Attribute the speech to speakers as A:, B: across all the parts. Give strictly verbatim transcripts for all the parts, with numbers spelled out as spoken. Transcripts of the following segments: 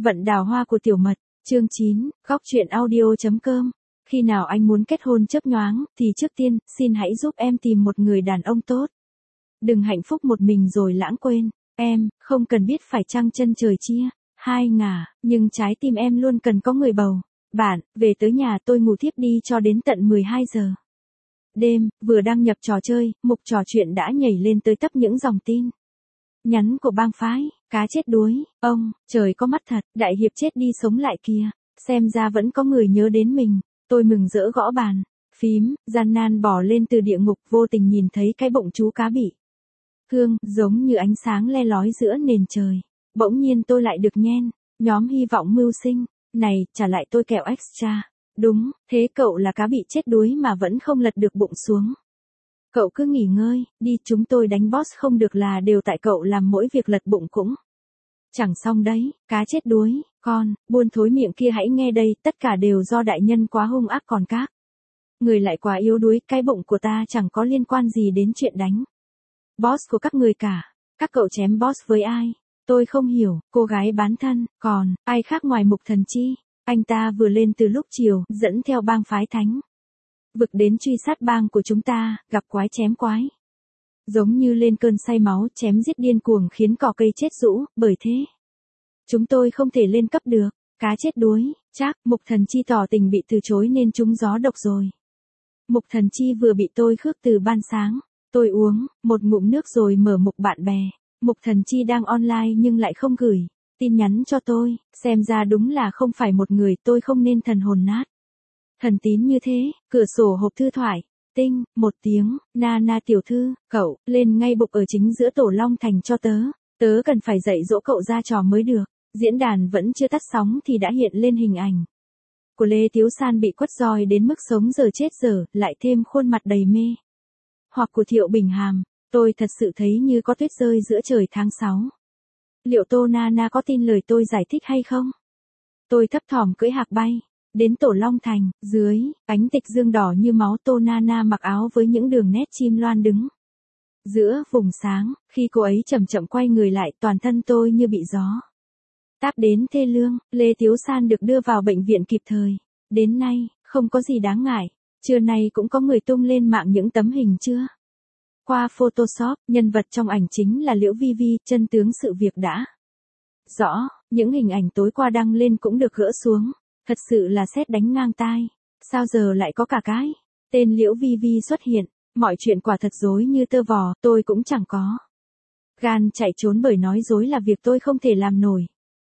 A: Vận đào hoa của tiểu mật, chương chín, góc truyện audio.com. Khi nào anh muốn kết hôn chớp nhoáng, thì trước tiên, xin hãy giúp em tìm một người đàn ông tốt. Đừng hạnh phúc một mình rồi lãng quên. Em, không cần biết phải chăng chân trời chia, hai ngả, nhưng trái tim em luôn cần có người bầu. Bạn, về tới nhà tôi ngủ thiếp đi cho đến tận mười hai giờ. Đêm, vừa đăng nhập trò chơi, mục trò chuyện đã nhảy lên tới tấp những dòng tin. Nhắn của bang phái, cá chết đuối, ông, trời có mắt thật, đại hiệp chết đi sống lại kìa, xem ra vẫn có người nhớ đến mình, tôi mừng rỡ gõ bàn, phím, gian nan bỏ lên từ địa ngục vô tình nhìn thấy cái bụng chú cá bị. Hương, giống như ánh sáng le lói giữa nền trời, bỗng nhiên tôi lại được nhen, nhóm hy vọng mưu sinh, này, trả lại tôi kẹo extra, đúng, thế cậu là cá bị chết đuối mà vẫn không lật được bụng xuống. Cậu cứ nghỉ ngơi, đi chúng tôi đánh boss không được là đều tại cậu làm mỗi việc lật bụng cũng. Chẳng xong đấy, cá chết đuối, con, buôn thối miệng kia hãy nghe đây, tất cả đều do đại nhân quá hung ác còn các. Người lại quá yếu đuối, cái bụng của ta chẳng có liên quan gì đến chuyện đánh. Boss của các người cả, các cậu chém boss với ai? Tôi không hiểu, cô gái bán thân, còn, ai khác ngoài Mục Thần Chi? Anh ta vừa lên từ lúc chiều, dẫn theo bang phái thánh vực đến truy sát bang của chúng ta, gặp quái chém quái. Giống như lên cơn say máu chém giết điên cuồng khiến cỏ cây chết rũ, bởi thế chúng tôi không thể lên cấp được, cá chết đuối, chắc, Mục Thần Chi tỏ tình bị từ chối nên trúng gió độc rồi. Mục Thần Chi vừa bị tôi khước từ ban sáng, tôi uống, một ngụm nước rồi mở mục bạn bè, Mục Thần Chi đang online nhưng lại không gửi tin nhắn cho tôi, xem ra đúng là không phải một người tôi không nên thần hồn nát. Thần tín như thế, cửa sổ hộp thư thoại, tinh, một tiếng, na na tiểu thư, cậu, lên ngay bục ở chính giữa tổ Long Thành cho tớ, tớ cần phải dạy dỗ cậu ra trò mới được, diễn đàn vẫn chưa tắt sóng thì đã hiện lên hình ảnh của Lê Tiếu San bị quất roi đến mức sống giờ chết giờ, lại thêm khuôn mặt đầy mê. Hoặc của Thiệu Bình Hàm, tôi thật sự thấy như có tuyết rơi giữa trời tháng sáu. Liệu Tô Na Na có tin lời tôi giải thích hay không? Tôi thấp thỏm cưỡi hạc bay. Đến tổ Long Thành, dưới, ánh tịch dương đỏ như máu Tô Na Na mặc áo với những đường nét chim loan đứng giữa vùng sáng, khi cô ấy chậm chậm quay người lại toàn thân tôi như bị gió táp đến thê lương, Lê Tiếu San được đưa vào bệnh viện kịp thời. Đến nay, không có gì đáng ngại, trưa nay cũng có người tung lên mạng những tấm hình chưa qua Photoshop, nhân vật trong ảnh chính là Liễu Vi Vi, chân tướng sự việc đã rõ, những hình ảnh tối qua đăng lên cũng được gỡ xuống. Thật sự là sét đánh ngang tai, sao giờ lại có cả cái tên Liễu Vi Vi xuất hiện, mọi chuyện quả thật dối như tơ vò, tôi cũng chẳng có gan chạy trốn bởi nói dối là việc tôi không thể làm nổi.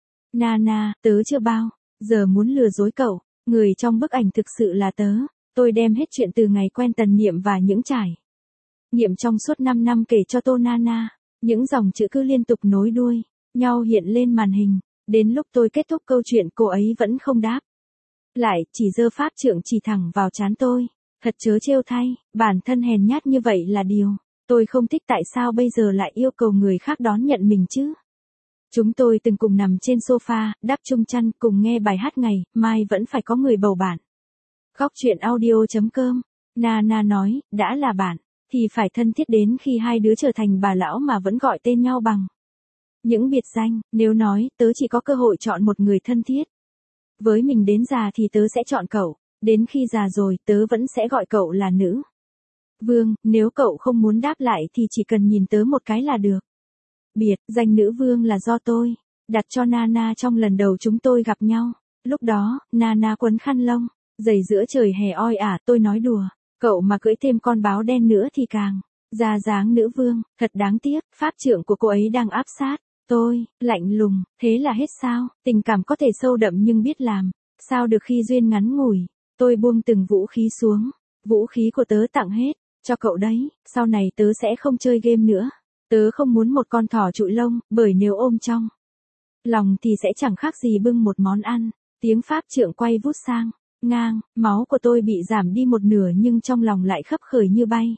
A: Na Na, tớ chưa bao giờ muốn lừa dối cậu, người trong bức ảnh thực sự là tớ, tôi đem hết chuyện từ ngày quen Tần Niệm và những trải nghiệm trong suốt năm năm kể cho Tô Na Na, những dòng chữ cứ liên tục nối đuôi nhau hiện lên màn hình. Đến lúc tôi kết thúc câu chuyện cô ấy vẫn không đáp lại, chỉ giơ pháp trượng chỉ thẳng vào trán tôi. Thật trớ trêu thay, bản thân hèn nhát như vậy là điều tôi không thích, tại sao bây giờ lại yêu cầu người khác đón nhận mình chứ? Chúng tôi từng cùng nằm trên sofa, đắp chung chăn, cùng nghe bài hát ngày mai vẫn phải có người bầu bạn. Góc truyện audio.com. Na Na nói, đã là bạn thì phải thân thiết đến khi hai đứa trở thành bà lão mà vẫn gọi tên nhau bằng những biệt danh. Nếu nói tớ chỉ có cơ hội chọn một người thân thiết với mình đến già thì tớ sẽ chọn cậu, đến khi già rồi tớ vẫn sẽ gọi cậu là nữ vương, nếu cậu không muốn đáp lại thì chỉ cần nhìn tớ một cái là được. Biệt danh nữ vương là do tôi đặt cho Na Na trong lần đầu chúng tôi gặp nhau, lúc đó Na Na quấn khăn lông dày giữa trời hè oi ả, tôi nói đùa, cậu mà cưỡi thêm con báo đen nữa thì càng ra dáng nữ vương. Thật đáng tiếc, pháp trượng của cô ấy đang áp sát tôi, lạnh lùng, thế là hết sao? Tình cảm có thể sâu đậm nhưng biết làm sao được khi duyên ngắn ngủi. Tôi buông từng vũ khí xuống, vũ khí của tớ tặng hết cho cậu đấy, sau này tớ sẽ không chơi game nữa. Tớ không muốn một con thỏ trụi lông, bởi nếu ôm trong lòng thì sẽ chẳng khác gì bưng một món ăn. Tiếng pháp trượng quay vút sang ngang, máu của tôi bị giảm đi một nửa nhưng trong lòng lại khấp khởi như bay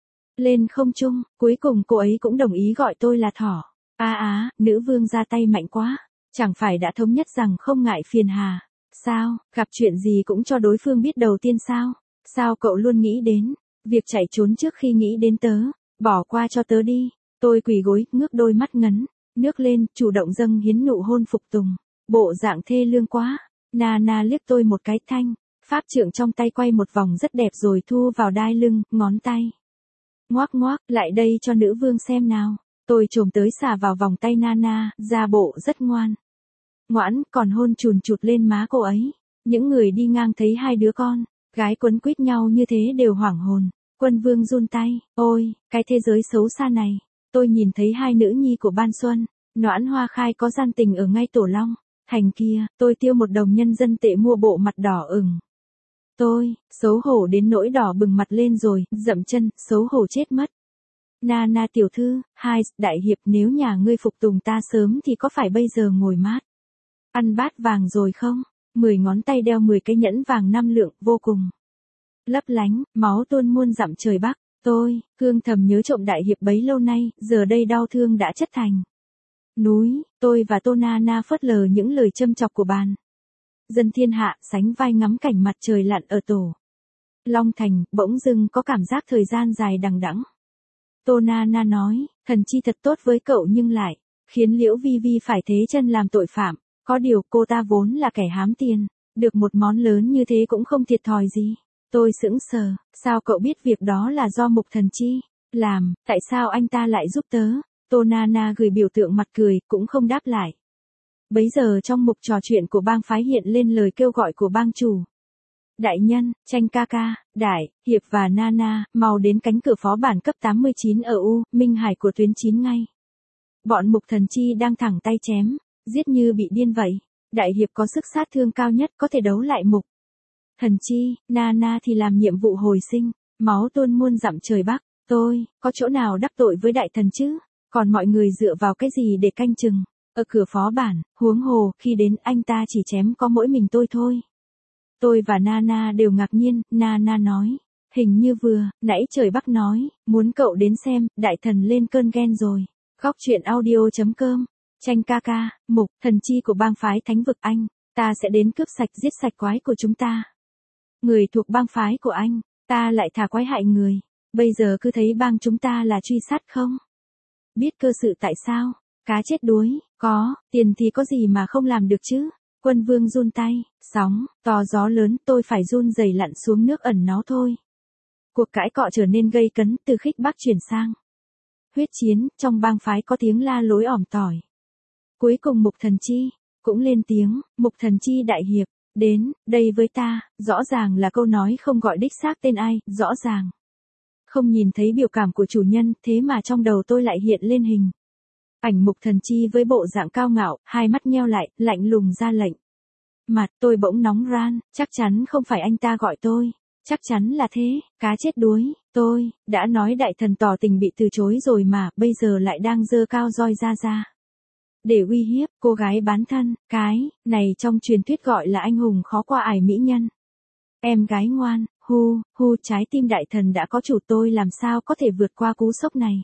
A: lên không trung. Cuối cùng cô ấy cũng đồng ý gọi tôi là thỏ. A á, à, nữ vương ra tay mạnh quá, chẳng phải đã thống nhất rằng không ngại phiền hà sao? Gặp chuyện gì cũng cho đối phương biết đầu tiên sao? Sao cậu luôn nghĩ đến việc chạy trốn trước khi nghĩ đến tớ? Bỏ qua cho tớ đi. Tôi quỳ gối, ngước đôi mắt ngấn nước lên, chủ động dâng hiến nụ hôn phục tùng. bộ dạng thê lương quá. Nana liếc tôi một cái, thanh pháp trượng trong tay quay một vòng rất đẹp rồi thu vào đai lưng, ngón tay ngoác ngoác, lại đây cho nữ vương xem nào. Tôi chồm tới xả vào vòng tay Nana, ra bộ rất ngoan ngoãn, còn hôn chùn chụt lên má cô ấy. Những người đi ngang thấy hai đứa con gái quấn quýt nhau như thế đều hoảng hồn. Quân vương run tay, ôi, cái thế giới xấu xa này. Tôi nhìn thấy hai nữ nhi của Ban Xuân, Noãn Hoa Khai có gian tình ở ngay Tổ Long Thành kia, tôi tiêu một đồng nhân dân tệ mua bộ mặt đỏ ửng. Tôi, xấu hổ đến nỗi đỏ bừng mặt lên rồi, dậm chân, xấu hổ chết mất. Nana tiểu thư, hai, đại hiệp, nếu nhà ngươi phục tùng ta sớm thì có phải bây giờ ngồi mát ăn bát vàng rồi không? Mười ngón tay đeo mười cái nhẫn vàng năm lượng, vô cùng lấp lánh, máu tuôn muôn dặm trời Bắc. Tôi, Hương thầm nhớ trộm đại hiệp bấy lâu nay, giờ đây đau thương đã chất thành núi. Tôi và Tô Nana phớt lờ những lời châm chọc của bàn dân thiên hạ, sánh vai ngắm cảnh mặt trời lặn ở Tổ Long Thành, bỗng dưng có cảm giác thời gian dài đằng đẵng. Tô Nana nói, thần chi thật tốt với cậu nhưng lại khiến Liễu Vi Vi phải thế chân làm tội phạm. Có điều cô ta vốn là kẻ hám tiền, được một món lớn như thế cũng không thiệt thòi gì. Tôi sững sờ, sao cậu biết việc đó là do Mục Thần Chi làm, tại sao anh ta lại giúp tớ? Tô Nana gửi biểu tượng mặt cười, cũng không đáp lại. Bấy giờ trong mục trò chuyện của bang phái hiện lên lời kêu gọi của bang chủ. Đại nhân, Tranh ca ca, Đại, Hiệp và Nana, mau đến cánh cửa phó bản cấp tám mươi chín ở U, Minh Hải của tuyến chín ngay. Bọn Mục Thần Chi đang thẳng tay chém, giết như bị điên vậy. Đại Hiệp có sức sát thương cao nhất có thể đấu lại Mục Thần Chi, Nana thì làm nhiệm vụ hồi sinh, máu tuôn muôn dặm trời Bắc. Tôi, có chỗ nào đắc tội với đại thần chứ? Còn mọi người dựa vào cái gì để canh chừng? Ở cửa phó bản, huống hồ, khi đến anh ta chỉ chém có mỗi mình tôi thôi. Tôi và Nana đều ngạc nhiên, Nana nói. Hình như vừa, nãy trời Bắc nói, muốn cậu đến xem, đại thần lên cơn ghen rồi. Góc truyện audio.com. Tranh ca ca, Mục Thần Chi của bang phái Thánh vực Anh. Ta sẽ đến cướp sạch giết sạch quái của chúng ta. Người thuộc bang phái của anh, ta lại thả quái hại người. Bây giờ cứ thấy bang chúng ta là truy sát không? Biết cơ sự tại sao? Cá chết đuối, có, tiền thì có gì mà không làm được chứ? Quân vương run tay, sóng, to gió lớn, tôi phải run rẩy lặn xuống nước ẩn náu thôi. Cuộc cãi cọ trở nên gây cấn, từ khích bác chuyển sang huyết chiến, trong bang phái có tiếng la lối ỏm tỏi. Cuối cùng Mục Thần Chi cũng lên tiếng, Mục Thần Chi đại hiệp, đến đây với ta, rõ ràng là câu nói không gọi đích xác tên ai, rõ ràng. Không nhìn thấy biểu cảm của chủ nhân, thế mà trong đầu tôi lại hiện lên hình ảnh Mục Thần Chi với bộ dạng cao ngạo, hai mắt nheo lại, lạnh lùng ra lệnh. Mặt tôi bỗng nóng ran, chắc chắn không phải anh ta gọi tôi. Chắc chắn là thế, cá chết đuối, tôi, đã nói đại thần tỏ tình bị từ chối rồi mà, bây giờ lại đang giơ cao roi ra ra. Để uy hiếp, cô gái bán thân, cái, này trong truyền thuyết gọi là anh hùng khó qua ải mỹ nhân. Em gái ngoan, hu, hu trái tim đại thần đã có chủ tôi làm sao có thể vượt qua cú sốc này.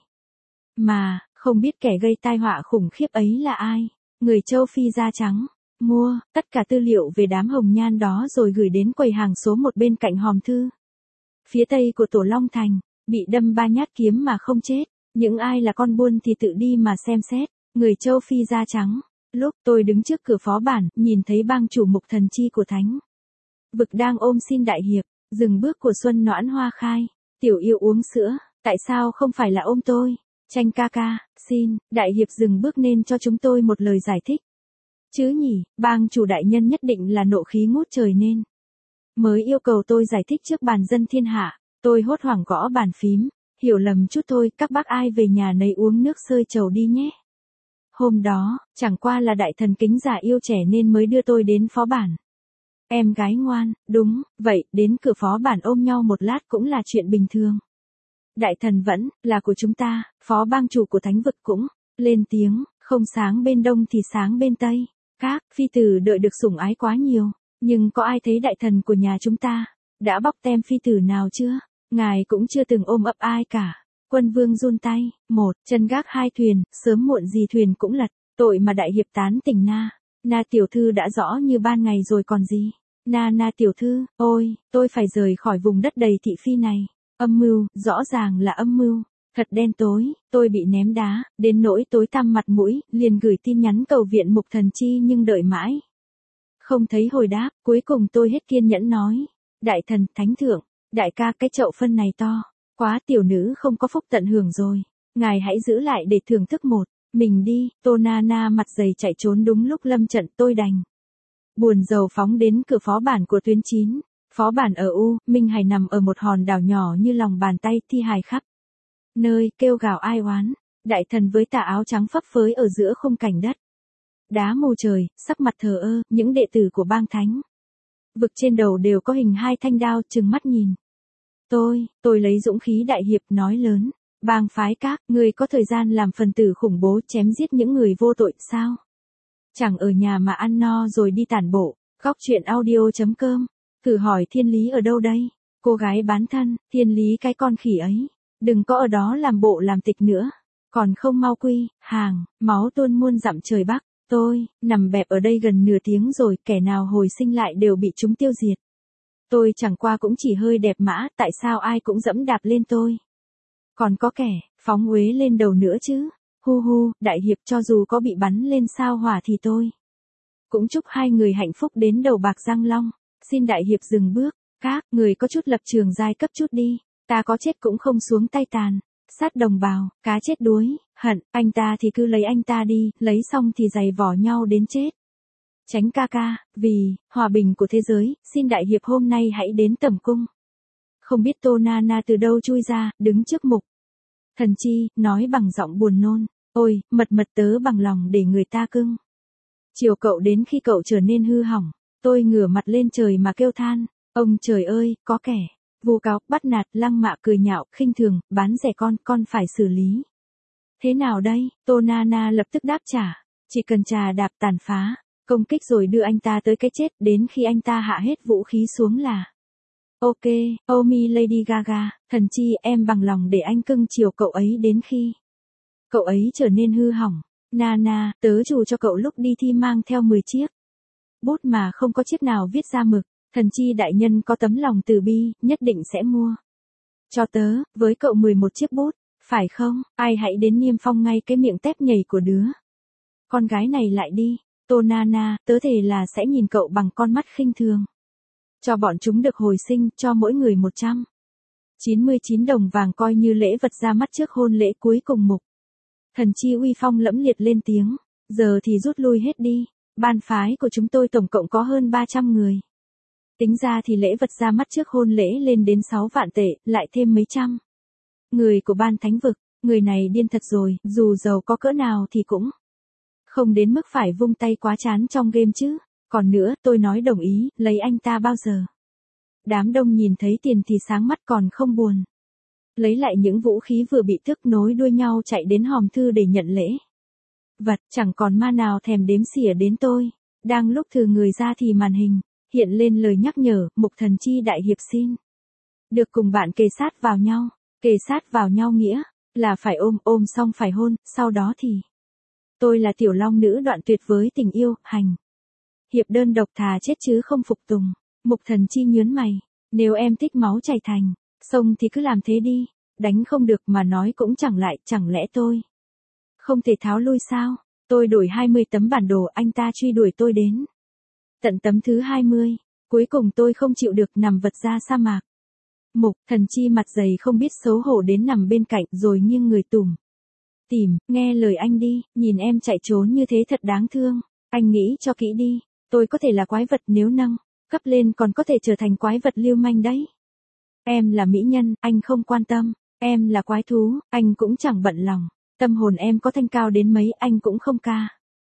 A: Mà, không biết kẻ gây tai họa khủng khiếp ấy là ai, người châu Phi da trắng. Mua, tất cả tư liệu về đám hồng nhan đó rồi gửi đến quầy hàng số một bên cạnh hòm thư. Phía tây của Tổ Long Thành, bị đâm ba nhát kiếm mà không chết. Những ai là con buôn thì tự đi mà xem xét. Người châu Phi da trắng. Lúc tôi đứng trước cửa phó bản, nhìn thấy bang chủ Mục Thần Chi của Thánh vực đang ôm xin đại hiệp, dừng bước của Xuân Noãn Hoa Khai. Tiểu yêu uống sữa, tại sao không phải là ôm tôi? Tranh ca ca, xin, đại hiệp dừng bước nên cho chúng tôi một lời giải thích. Chứ nhỉ, bang chủ đại nhân nhất định là nộ khí ngút trời nên mới yêu cầu tôi giải thích trước bàn dân thiên hạ. Tôi hốt hoảng gõ bàn phím, hiểu lầm chút thôi, các bác ai về nhà nấy uống nước sơi trầu đi nhé. Hôm đó, chẳng qua là đại thần kính già yêu trẻ nên mới đưa tôi đến phó bản. Em gái ngoan, đúng, vậy, đến cửa phó bản ôm nhau một lát cũng là chuyện bình thường. Đại thần vẫn là của chúng ta, phó bang chủ của Thánh vực cũng lên tiếng, không sáng bên đông thì sáng bên tây. Các phi tử đợi được sủng ái quá nhiều, nhưng có ai thấy đại thần của nhà chúng ta đã bóc tem phi tử nào chưa? Ngài cũng chưa từng ôm ấp ai cả. Quân vương run tay, một, chân gác hai thuyền, sớm muộn gì thuyền cũng lật, tội mà đại hiệp tán tỉnh na. Na tiểu thư đã rõ như ban ngày rồi còn gì. Na na tiểu thư, ôi, tôi phải rời khỏi vùng đất đầy thị phi này. Âm mưu, rõ ràng là âm mưu. Thật đen tối, tôi bị ném đá, đến nỗi tối tăm mặt mũi, liền gửi tin nhắn cầu viện Mục Thần Chi nhưng đợi mãi. Không thấy hồi đáp, cuối cùng tôi hết kiên nhẫn nói. Đại thần, thánh thượng, đại ca cái chậu phân này to, quá tiểu nữ không có phúc tận hưởng rồi. Ngài hãy giữ lại để thưởng thức một, mình đi, Tô Na Na mặt dày chạy trốn đúng lúc lâm trận tôi đành. Buồn rầu phóng đến cửa phó bản của tuyến chín, phó bản ở U, Minh Hải nằm ở một hòn đảo nhỏ như lòng bàn tay thi hài khắp. Nơi kêu gào ai oán, đại thần với tà áo trắng phấp phới ở giữa khung cảnh đất. Đá mù trời, sắc mặt thờ ơ, những đệ tử của bang thánh. Vực trên đầu đều có hình hai thanh đao trừng mắt nhìn. Tôi, tôi lấy dũng khí đại hiệp nói lớn. Bang phái các, người có thời gian làm phần tử khủng bố chém giết những người vô tội sao? Chẳng ở nhà mà ăn no rồi đi tản bộ, góc chuyện audio chấm com. Thử hỏi thiên lý ở đâu đây? Cô gái bán thân, thiên lý cái con khỉ ấy. Đừng có ở đó làm bộ làm tịch nữa. Còn không mau quy, hàng, máu tuôn muôn dặm trời Bắc. Tôi, nằm bẹp ở đây gần nửa tiếng rồi, kẻ nào hồi sinh lại đều bị chúng tiêu diệt. Tôi chẳng qua cũng chỉ hơi đẹp mã, tại sao ai cũng dẫm đạp lên tôi? Còn có kẻ, phóng uế lên đầu nữa chứ. Hu hu, đại hiệp cho dù có bị bắn lên sao hỏa thì tôi cũng chúc hai người hạnh phúc đến đầu bạc răng long. Xin đại hiệp dừng bước, các người có chút lập trường giai cấp chút đi, ta có chết cũng không xuống tay tàn. Sát đồng bào, cá chết đuối, hận, anh ta thì cứ lấy anh ta đi, lấy xong thì giày vò nhau đến chết. Tránh ca ca, vì hòa bình của thế giới, xin đại hiệp hôm nay hãy đến tẩm cung. Không biết Tô Na Na từ đâu chui ra, đứng trước Mục Thần Chi, nói bằng giọng buồn nôn. Ôi, mật mật tớ bằng lòng để người ta cưng. Chiều cậu đến khi cậu trở nên hư hỏng. Tôi ngửa mặt lên trời mà kêu than. Ông trời ơi, có kẻ vu cáo, bắt nạt, lăng mạ, cười nhạo, khinh thường, bán rẻ con, con phải xử lý. Thế nào đây? Tô Na Na lập tức đáp trả. Chỉ cần trà đạp tàn phá, công kích rồi đưa anh ta tới cái chết, đến khi anh ta hạ hết vũ khí xuống là. Ok, oh me Lady Gaga, Thần Chi, em bằng lòng để anh cưng chiều cậu ấy đến khi cậu ấy trở nên hư hỏng. Nana, tớ chủ cho cậu lúc đi thi mang theo mười chiếc bút mà không có chiếc nào viết ra mực. Thần Chi đại nhân có tấm lòng từ bi, nhất định sẽ mua cho tớ, với cậu mười một chiếc bút, phải không? Ai hãy đến niêm phong ngay cái miệng tép nhầy của đứa con gái này lại đi. Tô Nana, tớ thề là sẽ nhìn cậu bằng con mắt khinh thường. Cho bọn chúng được hồi sinh, cho mỗi người một trăm chín mươi chín đồng vàng coi như lễ vật ra mắt trước hôn lễ cuối cùng. Mục Thần Chi uy phong lẫm liệt lên tiếng. Giờ thì rút lui hết đi. Ban phái của chúng tôi tổng cộng có hơn ba trăm người. Tính ra thì lễ vật ra mắt trước hôn lễ lên đến sáu vạn tệ, lại thêm mấy trăm người của ban thánh vực. Người này điên thật rồi, dù giàu có cỡ nào thì cũng không đến mức phải vung tay quá chán trong game chứ. Còn nữa, tôi nói đồng ý, lấy anh ta bao giờ? Đám đông nhìn thấy tiền thì sáng mắt còn không buồn. Lấy lại những vũ khí vừa bị tước nối đuôi nhau chạy đến hòm thư để nhận lễ vật, chẳng còn ma nào thèm đếm xỉa đến tôi. Đang lúc thừ người ra thì màn hình hiện lên lời nhắc nhở, Mục Thần Chi đại hiệp xin được cùng bạn kề sát vào nhau. Kề sát vào nhau nghĩa là phải ôm, ôm xong phải hôn, sau đó thì tôi là tiểu long nữ đoạn tuyệt với tình yêu, hành hiệp đơn độc thà chết chứ không phục tùng. Mục Thần Chi nhớn mày, nếu em thích máu chảy thành sông thì cứ làm thế đi, đánh không được mà nói cũng chẳng lại, chẳng lẽ tôi không thể tháo lui sao? Tôi đổi hai mươi tấm bản đồ, anh ta truy đuổi tôi đến tận tấm thứ hai mươi, cuối cùng tôi không chịu được nằm vật ra sa mạc. Mục Thần Chi mặt dày không biết xấu hổ đến nằm bên cạnh rồi nghiêng người tủm tỉm, nghe lời anh đi, nhìn em chạy trốn như thế thật đáng thương. Anh nghĩ cho kỹ đi, tôi có thể là quái vật nếu nâng cấp lên còn có thể trở thành quái vật lưu manh đấy. Em là mỹ nhân, anh không quan tâm. Em là quái thú, anh cũng chẳng bận lòng. Tâm hồn em có thanh cao đến mấy, anh cũng không ca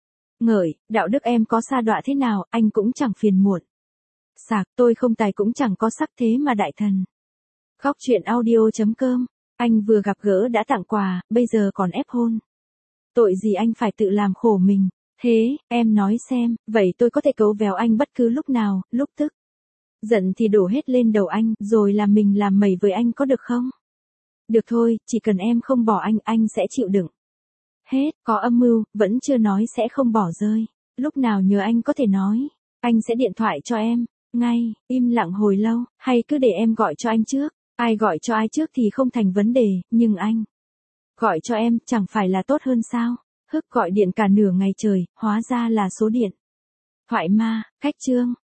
A: ngợi. Đạo đức em có sa đọa thế nào, anh cũng chẳng phiền muộn. Sạc, tôi không tài cũng chẳng có sắc thế mà đại thần. Góc chuyện audio chấm com. Anh vừa gặp gỡ đã tặng quà, bây giờ còn ép hôn. Tội gì anh phải tự làm khổ mình. Thế, em nói xem, vậy tôi có thể cấu véo anh bất cứ lúc nào, lúc tức giận thì đổ hết lên đầu anh, rồi làm mình làm mẩy với anh có được không? Được thôi, chỉ cần em không bỏ anh, anh sẽ chịu đựng. Hết, có âm mưu, vẫn chưa nói sẽ không bỏ rơi. Lúc nào nhớ anh có thể nói, anh sẽ điện thoại cho em, ngay, im lặng hồi lâu, hay cứ để em gọi cho anh trước. Ai gọi cho ai trước thì không thành vấn đề, nhưng anh Gọi cho em, chẳng phải là tốt hơn sao? Hức gọi điện cả nửa ngày trời, hóa ra là số điện thoại ma, cách chương.